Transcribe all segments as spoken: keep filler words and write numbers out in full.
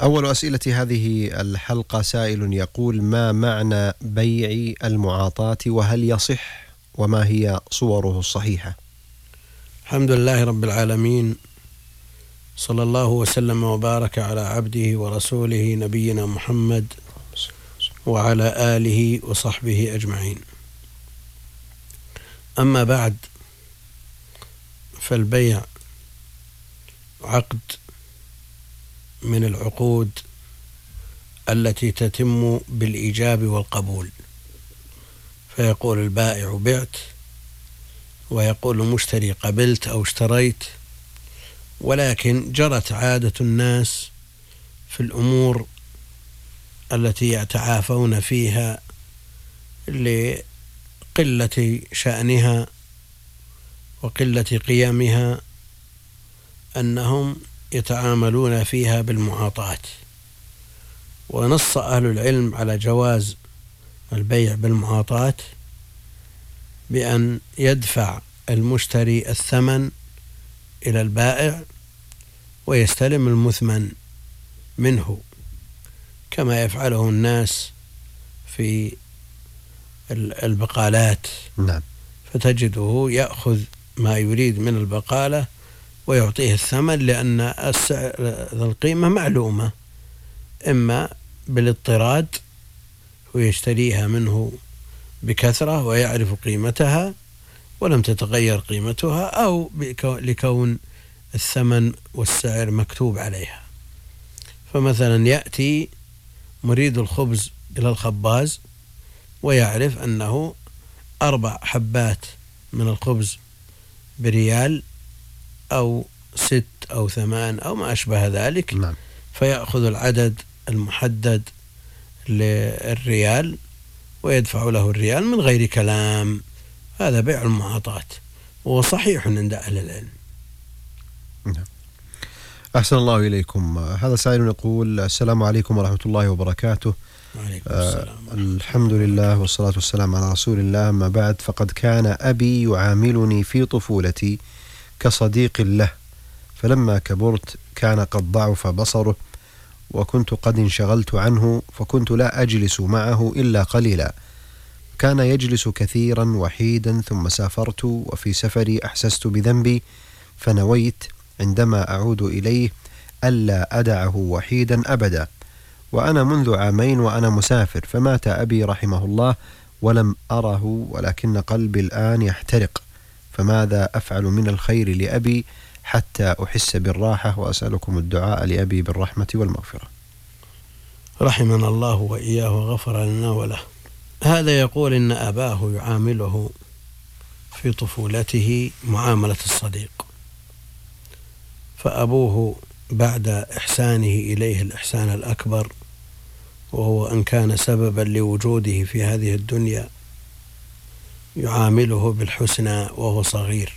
أول أسئلة هذه الحلقة سائل يقول: ما معنى بيع المعاطاة وهل يصح وما هي صوره الصحيحة؟ الحمد لله رب العالمين، صلى الله وسلم وبارك على عبده ورسوله نبينا محمد وعلى آله وصحبه أجمعين. أما بعد، فالبيع عقد من العقود التي تتم بالإيجاب والقبول، فيقول البائع بعت، ويقول المشتري قبلت أو اشتريت. ولكن جرت عادة الناس في الأمور التي يتعافون فيها لقلة شأنها وقلة قيمها أنهم يتعاملون فيها بالمعاطاة، ونص أهل العلم على جواز البيع بالمعاطاة بأن يدفع المشتري الثمن إلى البائع ويستلم المثمن منه، كما يفعله الناس في البقالات. نعم. فتجده يأخذ ما يريد من البقالة ويعطيه الثمن، لأن القيمة معلومة، إما بالاضطراد ويشتريها منه بكثرة ويعرف قيمتها ولم تتغير قيمتها، أو لكون الثمن والسعر مكتوب عليها. فمثلا يأتي مريد الخبز إلى الخباز ويعرف أنه أربع حبات من الخبز بريال أو ست أو ثمان أو ما أشبه ذلك. نعم. فيأخذ العدد المحدد للريال ويدفع له الريال من غير كلام. هذا بيع المعاطاة، وهو صحيح عند أهل العلم. نعم. أحسن الله إليكم. هذا سائل يقول: السلام عليكم ورحمة الله وبركاته. وعليكم السلام. آه الحمد لله والصلاة والسلام على رسول الله. أما بعد، فقد كان أبي يعاملني في طفولتي كصديق له، فلما كبرت كان قد ضعف بصره وكنت قد انشغلت عنه، فكنت لا أجلس معه إلا قليلا. كان يجلس كثيرا وحيدا، ثم سافرت وفي سفري أحسست بذنبي، فنويت عندما أعود إليه ألا أدعه وحيدا أبدا. وأنا منذ عامين وأنا مسافر، فمات أبي رحمه الله ولم أره، ولكن قلبي الآن يحترق، فماذا أفعل من الخير لأبي حتى أحس بالراحة؟ وأسألكم الدعاء لأبي بالرحمة والمغفرة. رحمنا الله وإياه وغفر لنا وله. هذا يقول إن أباه يعامله في طفولته معاملة الصديق، فأبوه بعد إحسانه إليه الإحسان الأكبر، وهو أن كان سببا لوجوده في هذه الدنيا، يعامله بالحسنى وهو صغير،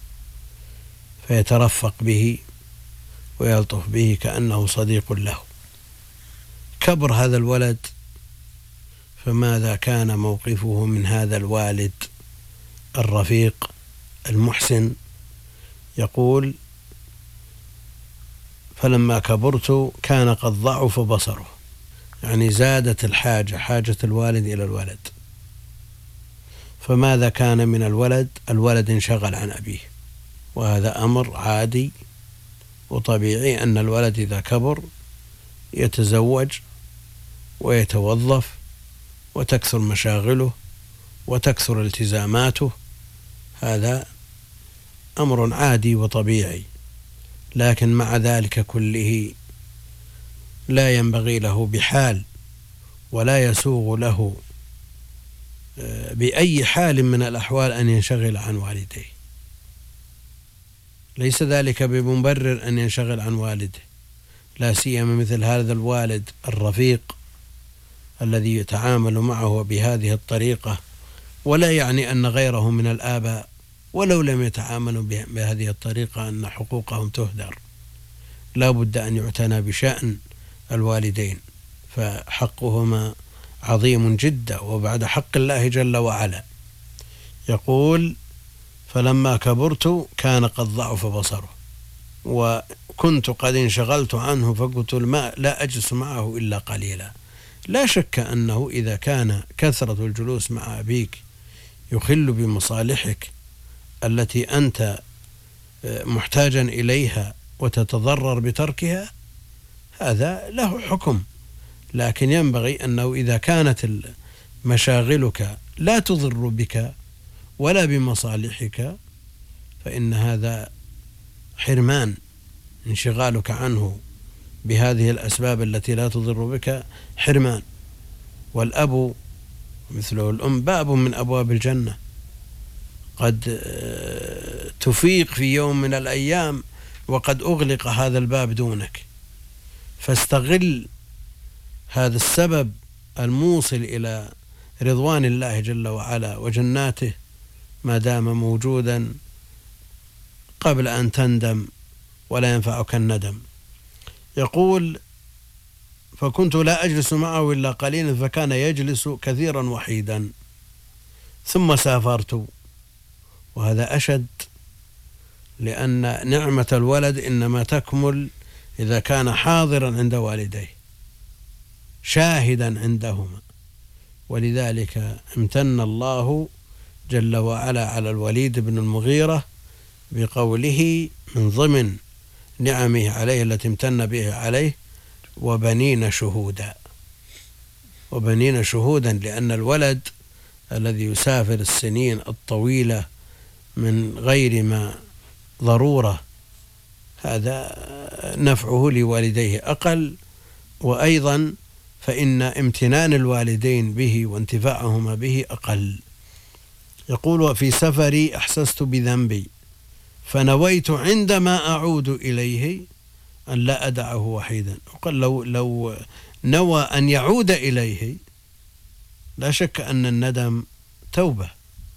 فيترفق به ويلطف به كأنه صديق له. كبر هذا الولد، فماذا كان موقفه من هذا الوالد الرفيق المحسن؟ يقول: فلما كبرت كان قد ضعف بصره، يعني زادت الحاجة، حاجة الوالد إلى الولد. فماذا كان من الولد؟ الولد انشغل عن أبيه، وهذا أمر عادي وطبيعي، أن الولد إذا كبر يتزوج ويتوظف وتكثر مشاغله وتكثر التزاماته، هذا أمر عادي وطبيعي. لكن مع ذلك كله لا ينبغي له بحال ولا يسوغ له بأي حال من الأحوال أن ينشغل عن والديه. ليس ذلك بمبرر أن ينشغل عن والده، لا سيما مثل هذا الوالد الرفيق الذي يتعامل معه بهذه الطريقة، ولا يعني أن غيره من الآباء ولو لم يتعاملوا بهذه الطريقة أن حقوقهم تهدر. لا بد أن يعتنى بشأن الوالدين، فحقهما عظيم جدا وبعد حق الله جل وعلا. يقول: فلما كبرت كان قد ضعف بصره، كنت قد انشغلت عنه فقلت الماء لا أجلس معه إلا قليلا. لا شك أنه إذا كان كثرة الجلوس مع أبيك يخل بمصالحك التي أنت محتاجا إليها وتتضرر بتركها، هذا له حكم. لكن ينبغي أنه إذا كانت مشاغلك لا تضر بك ولا بمصالحك فإن هذا حرمان. انشغالك عنه بهذه الأسباب التي لا تضر بك حرمان. والأب مثله الأم باب من أبواب الجنة، قد تفيق في يوم من الأيام وقد أغلق هذا الباب دونك، فاستغل هذا السبب الموصل إلى رضوان الله جل وعلا وجناته ما دام موجودا قبل أن تندم ولا ينفعك الندم. يقول فكنت لا أجلس معه إلا قليلا فكان يجلس كثيرا وحيدا، ثم سافرت، وهذا أشد، لأن نعمة الولد إنما تكمل إذا كان حاضرا عند والديه شاهدا عندهما. ولذلك امتن الله جل وعلا على الوليد بن المغيرة بقوله من ضمن نعمه عليه التي امتن به عليه وبنين شهودا. وبنين شهودا لأن الولد الذي يسافر السنين الطويلة من غير ما ضرورة هذا نفعه لوالديه أقل، وأيضا فإن امتنان الوالدين به وانتفاعهما به أقل. يقول وفي سفري أحسست بذنبي فنويت عندما أعود إليه أن لا أدعه وحيدا. وقال لو, لو نوى أن يعود إليه لا شك أن الندم توبة،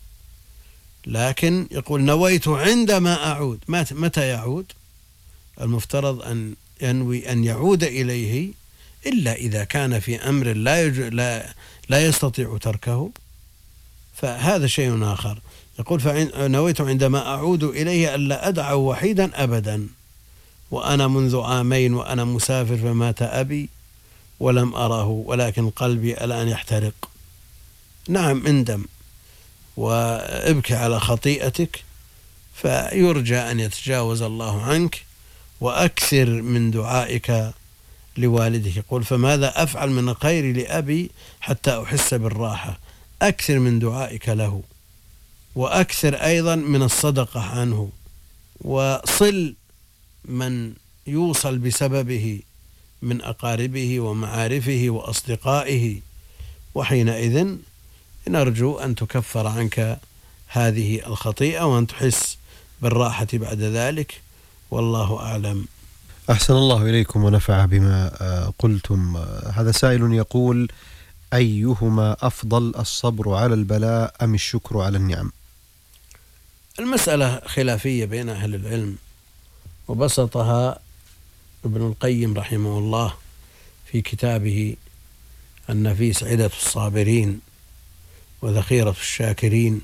لكن يقول نويت عندما أعود. متى يعود؟ المفترض أن ينوي أن يعود إليه إلا إذا كان في أمر لا, يج... لا... لا يستطيع تركه، فهذا شيء آخر. يقول فنويت عندما أعود إليه ألا أدعه وحيدا أبدا، وأنا منذ عامين وأنا مسافر فمات أبي ولم أره ولكن قلبي الآن يحترق. نعم اندم وابكي على خطيئتك فيرجى أن يتجاوز الله عنك، وأكثر من دعائك لوالده. يقول فماذا أفعل من الخير لأبي حتى أحس بالراحة؟ أكثر من دعائك له، وأكثر أيضا من الصدقة عنه، وصل من يوصل بسببه من أقاربه ومعارفه وأصدقائه، وحينئذ نرجو أن تكفر عنك هذه الخطيئة وأن تحس بالراحة بعد ذلك، والله أعلم. أحسن الله إليكم ونفع بما قلتم. هذا سائل يقول أيهما أفضل، الصبر على البلاء أم الشكر على النعم؟ المسألة خلافية بين أهل العلم، وبسطها ابن القيم رحمه الله في كتابه النفيس عدة الصابرين وذخيرة الشاكرين.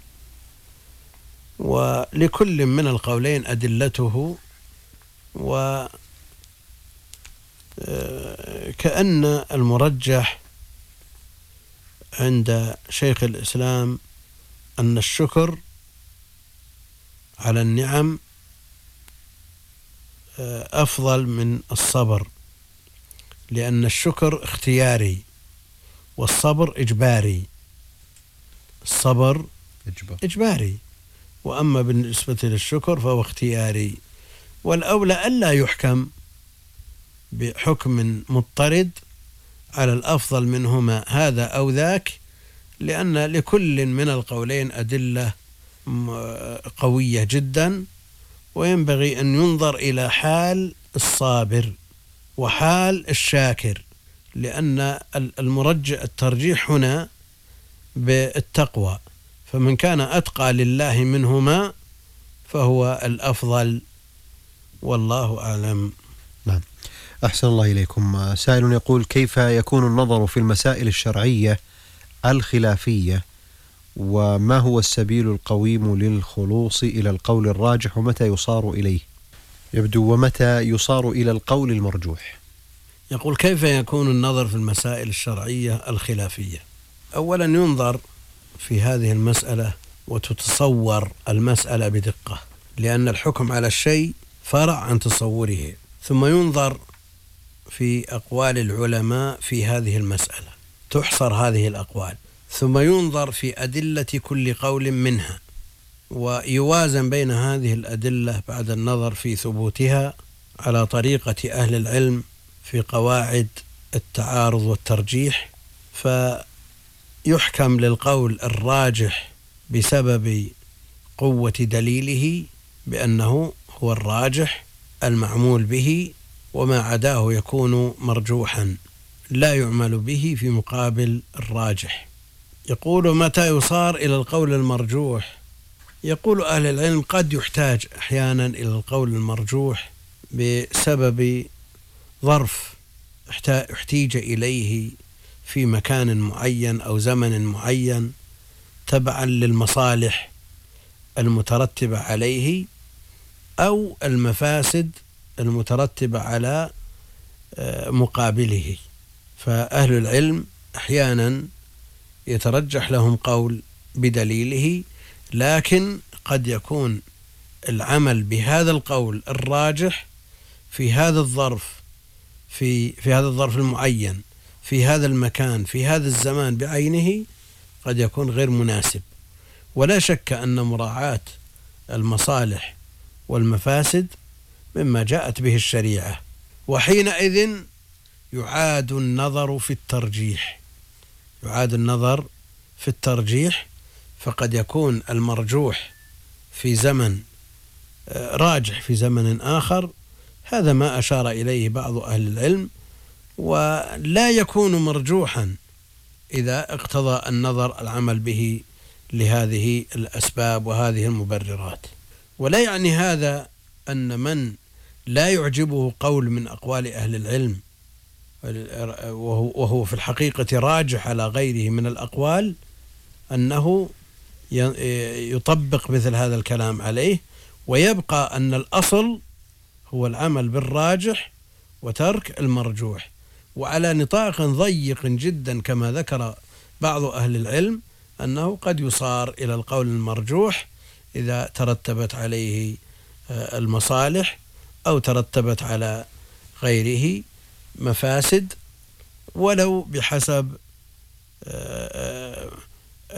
ولكل من القولين أدلته، وكأن المرجح عند شيخ الإسلام أن الشكر على النعم أفضل من الصبر، لأن الشكر اختياري والصبر إجباري. الصبر إجباري، وأما بالنسبة للشكر فهو اختياري. والأولى ألا يحكم بحكم مضطرد على الأفضل منهما هذا أو ذاك، لأن لكل من القولين أدلة قوية جدا، وينبغي أن ينظر إلى حال الصابر وحال الشاكر، لأن المرجح الترجيح هنا بالتقوى، فمن كان أتقى لله منهما فهو الأفضل، والله أعلم. نعم. أحسن الله إليكم. سائل يقول كيف يكون النظر في المسائل الشرعية الخلافية، وما هو السبيل القويم للخلوص إلى القول الراجح، ومتى يصار إليه؟ يبدو. ومتى يصار إلى القول المرجوح؟ يقول: كيف يكون النظر في المسائل الشرعية الخلافية؟ أولا ينظر في هذه المسألة وتتصور المسألة بدقة، لأن الحكم على الشيء فرع عن تصوره. ثم ينظر في أقوال العلماء في هذه المسألة، تحصر هذه الأقوال. ثم ينظر في أدلة كل قول منها، ويوازن بين هذه الأدلة بعد النظر في ثبوتها على طريقة أهل العلم في قواعد التعارض والترجيح، فيحكم للقول الراجح بسبب قوة دليله بأنه هو الراجح المعمول به، وما عداه يكون مرجوحا لا يعمل به في مقابل الراجح. يقول: متى يصار إلى القول المرجوح؟ يقول أهل العلم: قد يحتاج أحيانا إلى القول المرجوح بسبب ظرف احتيج إليه في مكان معين أو زمن معين تبعا للمصالح المترتبة عليه أو المفاسد المترتبة على مقابله. فأهل العلم أحيانا يترجح لهم قول بدليله، لكن قد يكون العمل بهذا القول الراجح في هذا الظرف في في هذا الظرف المعين في هذا المكان في هذا الزمان بعينه قد يكون غير مناسب. ولا شك أن مراعاة المصالح والمفاسد مما جاءت به الشريعة، وحينئذ يعاد النظر في الترجيح يعاد النظر في الترجيح فقد يكون المرجوح في زمن راجح في زمن آخر. هذا ما أشار إليه بعض أهل العلم، ولا يكون مرجوحا إذا اقتضى النظر العمل به لهذه الأسباب وهذه المبررات. ولا يعني هذا أن من لا يعجبه قول من أقوال أهل العلم وهو في الحقيقة راجح على غيره من الأقوال أنه يطبق مثل هذا الكلام عليه، ويبقى أن الأصل هو العمل بالراجح وترك المرجوح. وعلى نطاق ضيق جدا كما ذكر بعض أهل العلم أنه قد يصار إلى القول المرجوح إذا ترتبت عليه المصالح أو ترتبت على غيره مفاسد، ولو بحسب